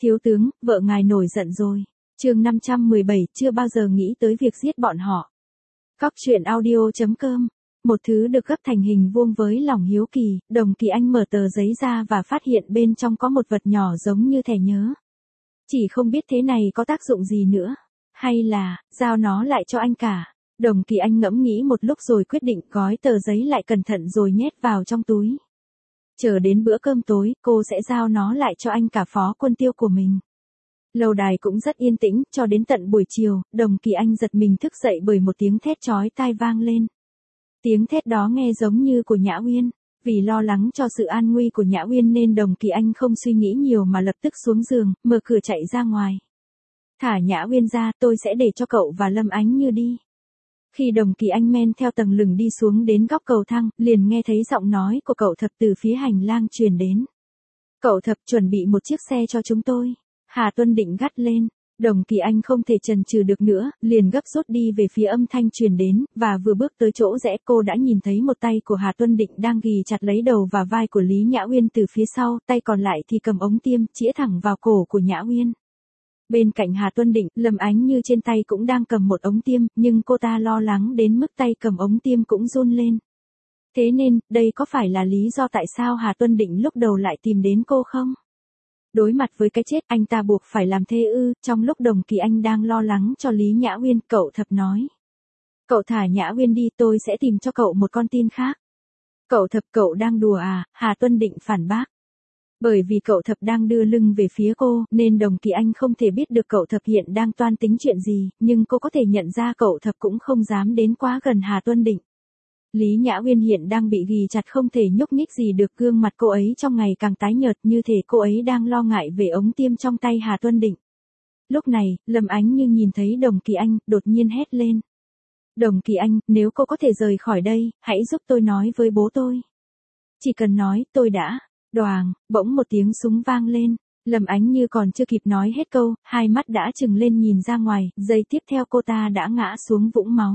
Thiếu tướng, vợ ngài nổi giận rồi. Chương 517, chưa bao giờ nghĩ tới việc giết bọn họ. Cóc truyện audio.com. Một thứ được gấp thành hình vuông với lòng hiếu kỳ, Đồng Kỳ Anh mở tờ giấy ra và phát hiện bên trong có một vật nhỏ giống như thẻ nhớ. Chỉ không biết thế này có tác dụng gì nữa. Hay là, giao nó lại cho anh cả. Đồng Kỳ Anh ngẫm nghĩ một lúc rồi quyết định gói tờ giấy lại cẩn thận rồi nhét vào trong túi. Chờ đến bữa cơm tối, cô sẽ giao nó lại cho anh cả phó quân tiêu của mình. Lâu đài cũng rất yên tĩnh, cho đến tận buổi chiều, Đồng Kỳ Anh giật mình thức dậy bởi một tiếng thét chói tai vang lên. Tiếng thét đó nghe giống như của Nhã Uyên. Vì lo lắng cho sự an nguy của Nhã Uyên nên Đồng Kỳ Anh không suy nghĩ nhiều mà lập tức xuống giường, mở cửa chạy ra ngoài. Thả Nhã Uyên ra, tôi sẽ để cho cậu và Lâm Ánh Như đi. Khi Đồng Kỳ Anh men theo tầng lửng đi xuống đến góc cầu thang, liền nghe thấy giọng nói của cậu Thập từ phía hành lang truyền đến. Cậu Thập, chuẩn bị một chiếc xe cho chúng tôi. Hà Tuân Định gắt lên. Đồng Kỳ Anh không thể chần chừ được nữa, liền gấp rút đi về phía âm thanh truyền đến, và vừa bước tới chỗ rẽ cô đã nhìn thấy một tay của Hà Tuân Định đang ghì chặt lấy đầu và vai của Lý Nhã Uyên từ phía sau, tay còn lại thì cầm ống tiêm, chĩa thẳng vào cổ của Nhã Uyên. Bên cạnh Hà Tuân Định, Lâm Ánh Như trên tay cũng đang cầm một ống tiêm, nhưng cô ta lo lắng đến mức tay cầm ống tiêm cũng run lên. Thế nên, đây có phải là lý do tại sao Hà Tuân Định lúc đầu lại tìm đến cô không? Đối mặt với cái chết, anh ta buộc phải làm thế ư? Trong lúc Đồng Kỳ Anh đang lo lắng cho Lý Nhã Uyên, cậu Thập nói. Cậu thả Nhã Uyên đi, tôi sẽ tìm cho cậu một con tin khác. Cậu Thập, cậu đang đùa à? Hà Tuân Định phản bác. Bởi vì cậu Thập đang đưa lưng về phía cô, nên Đồng Kỳ Anh không thể biết được cậu Thập hiện đang toan tính chuyện gì, nhưng cô có thể nhận ra cậu Thập cũng không dám đến quá gần Hà Tuân Định. Lý Nhã Uyên hiện đang bị ghì chặt không thể nhúc nhích gì được, gương mặt cô ấy trong ngày càng tái nhợt như thể cô ấy đang lo ngại về ống tiêm trong tay Hà Tuân Định. Lúc này, Lâm Ánh Như nhìn thấy Đồng Kỳ Anh, đột nhiên hét lên. Đồng Kỳ Anh, nếu cô có thể rời khỏi đây, hãy giúp tôi nói với bố tôi. Chỉ cần nói, tôi đã. Đoàng, bỗng một tiếng súng vang lên. Lâm Ánh Như còn chưa kịp nói hết câu, hai mắt đã trừng lên nhìn ra ngoài, giây tiếp theo cô ta đã ngã xuống vũng máu.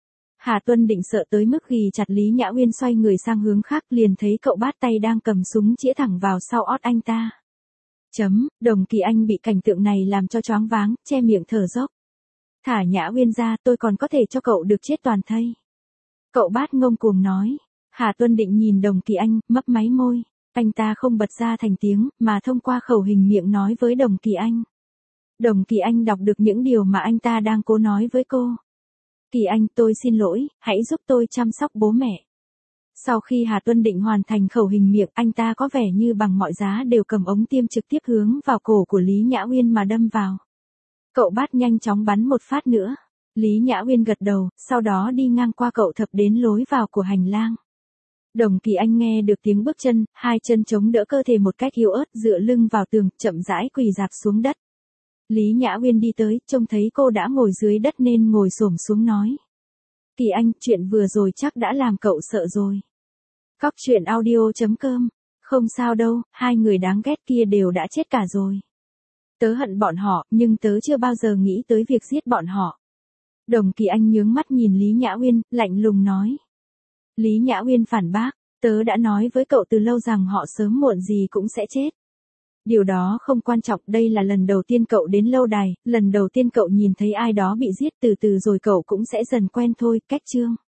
Hà Tuân Định sợ tới mức ghì chặt Lý Nhã Uyên, xoay người sang hướng khác, liền thấy cậu Bát tay đang cầm súng chĩa thẳng vào sau ót anh ta. Đồng Kỳ Anh bị cảnh tượng này làm cho choáng váng, che miệng thở dốc. Thả Nhã Uyên ra, tôi còn có thể cho cậu được chết toàn thây. Cậu Bát ngông cuồng nói. Hà Tuân Định nhìn Đồng Kỳ Anh, mấp máy môi. Anh ta không bật ra thành tiếng, mà thông qua khẩu hình miệng nói với Đồng Kỳ Anh. Đồng Kỳ Anh đọc được những điều mà anh ta đang cố nói với cô. Kỳ Anh, tôi xin lỗi, hãy giúp tôi chăm sóc bố mẹ. Sau khi Hà Tuân Định hoàn thành khẩu hình miệng, anh ta có vẻ như bằng mọi giá đều cầm ống tiêm trực tiếp hướng vào cổ của Lý Nhã Uyên mà đâm vào. Cậu Bát nhanh chóng bắn một phát nữa. Lý Nhã Uyên gật đầu, sau đó đi ngang qua cậu Thập đến lối vào của hành lang. Đồng Kỳ Anh nghe được tiếng bước chân, hai chân chống đỡ cơ thể một cách yếu ớt, dựa lưng vào tường, chậm rãi quỳ rạp xuống đất. Lý Nhã Uyên đi tới, trông thấy cô đã ngồi dưới đất nên ngồi xổm xuống nói. Kỳ Anh, chuyện vừa rồi chắc đã làm cậu sợ rồi. Cóc truyện audio.com. Không sao đâu, hai người đáng ghét kia đều đã chết cả rồi. Tớ hận bọn họ, nhưng tớ chưa bao giờ nghĩ tới việc giết bọn họ. Đồng Kỳ Anh nhướng mắt nhìn Lý Nhã Uyên, lạnh lùng nói. Lý Nhã Uyên phản bác, tớ đã nói với cậu từ lâu rằng họ sớm muộn gì cũng sẽ chết. Điều đó không quan trọng, đây là lần đầu tiên cậu đến lâu đài, lần đầu tiên cậu nhìn thấy ai đó bị giết, từ từ rồi cậu cũng sẽ dần quen thôi, cách chương.